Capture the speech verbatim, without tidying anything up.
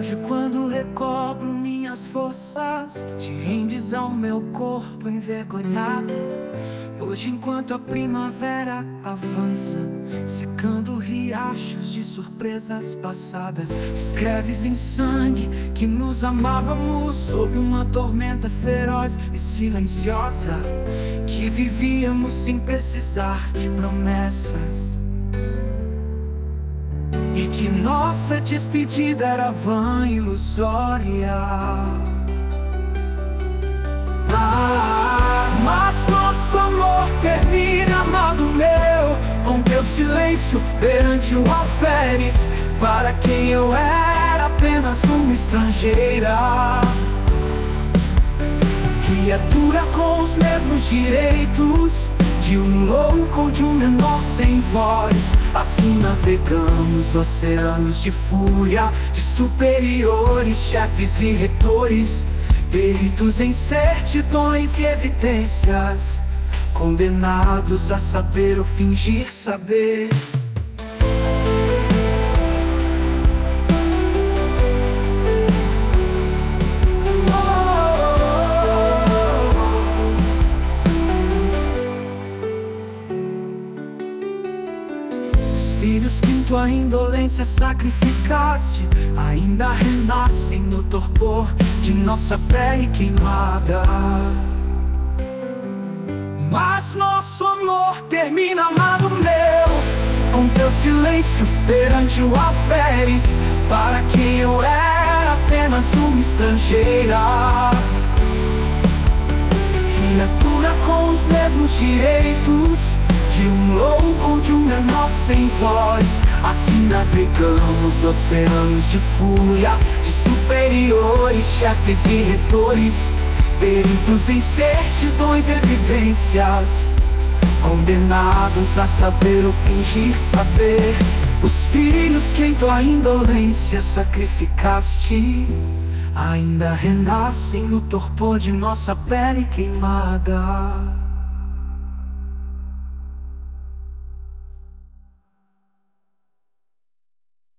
Hoje, quando recobro minhas forças, te rendes ao meu corpo envergonhado. Hoje, enquanto a primavera avança, secando riachos de surpresas passadas, escreves em sangue que nos amávamos sob uma tormenta feroz e silenciosa, que vivíamos sem precisar de promessas, e que nossa despedida era vã e ilusória. Ah, mas nosso amor termina, amado meu, com teu silêncio perante o alferes, para quem eu era apenas uma estrangeira, criatura com os mesmos direitos de um louco ou de um menor sem voz. Assim navegamos oceanos de fúria, de superiores, chefes e retores, peritos em certidões e evidências, condenados a saber ou fingir saber. Filhos que em tua indolência sacrificaste ainda renascem no torpor de nossa pele queimada. Mas nosso amor termina, amado meu, com teu silêncio perante o alferes, para quem eu era apenas uma estrangeira, criatura com os mesmos direitos de um louco ou de um menor sem voz. Assim navegamos oceanos de fúria, de superiores, chefes e retores, peritos em certidões e evidências, condenados a saber ou fingir saber. Os filhos que em tua indolência sacrificaste ainda renascem no torpor de nossa pele queimada.